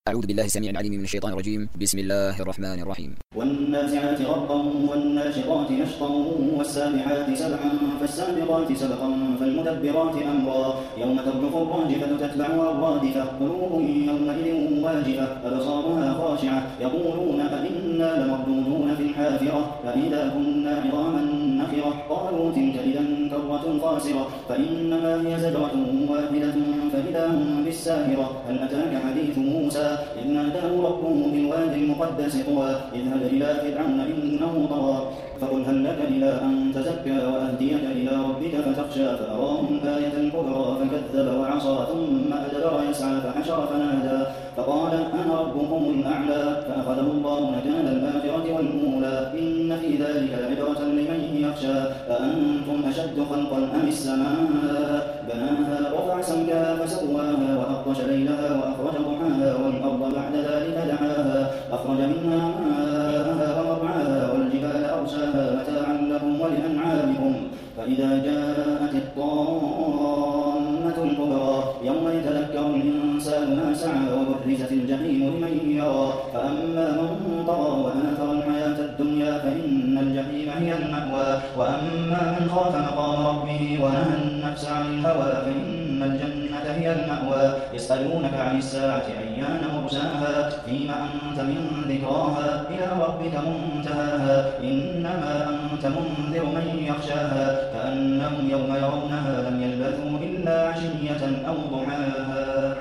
أعوذ بالله السميع العليم من الشيطان الرجيم. بسم الله الرحمن الرحيم. والنازعات غرقا والناشطات نشطا والسابحات سبحا فالسابقات سبقا فالمدبرات أمرا يوم ترجف الراجفة تتبعها الرادفة قلوب يومئذ واجفة أبصارها خاشعة يقولون أئنا لمردودون في الحافرة فإذا كنا عظاما نخرة قالوا تلك إذا كرة خاسرة فإنما هي زجرة واحدة فإذا هم بالساهرة هل أتاك حديث موسى إذ ناداه ربه بالوادي المقدس طوى اذهب إلى فرعون إنه طغى فقل هل لك إلى أن تزكى وأهديك إلى ربك فتخشى فأراه الآية الكبرى فكذب وعصى ثم أدبر يسعى فحشر فنادى فقال أنا ربكم الأعلى فأخذه الله نكال الآخرة والأولى إن في ذلك لعبرة لمن يخشى أأنتم أشد خلقا أم السماء بناها رفع سمكها فسواها وأغطش ليلها وأخرج ضحاها والأرض بعد ذلك دحاها أخرج منها ماءها ومرعاها والجبال أرساها متاعا لكم ولأنعامكم فإذا جاءت الطامة الكبرى يوم يتذكر الإنسان ما سعى وبرزت الجحيم لمن يرى فأما من طغى وآثر الحياة الدنيا فإن الجحيم هي المأوى وأما من خاف مقام ربه ونهى النفس عن الهوى فإن الجنة هي المأوى يسألونك عن الساعة أيان مرساها فيما أنت من ذكراها إلى ربك منتهاها إنما أنت منذر من يخشاها كأنهم يوم يرونها لم يلبثوا إلا عشية أو ضحاها.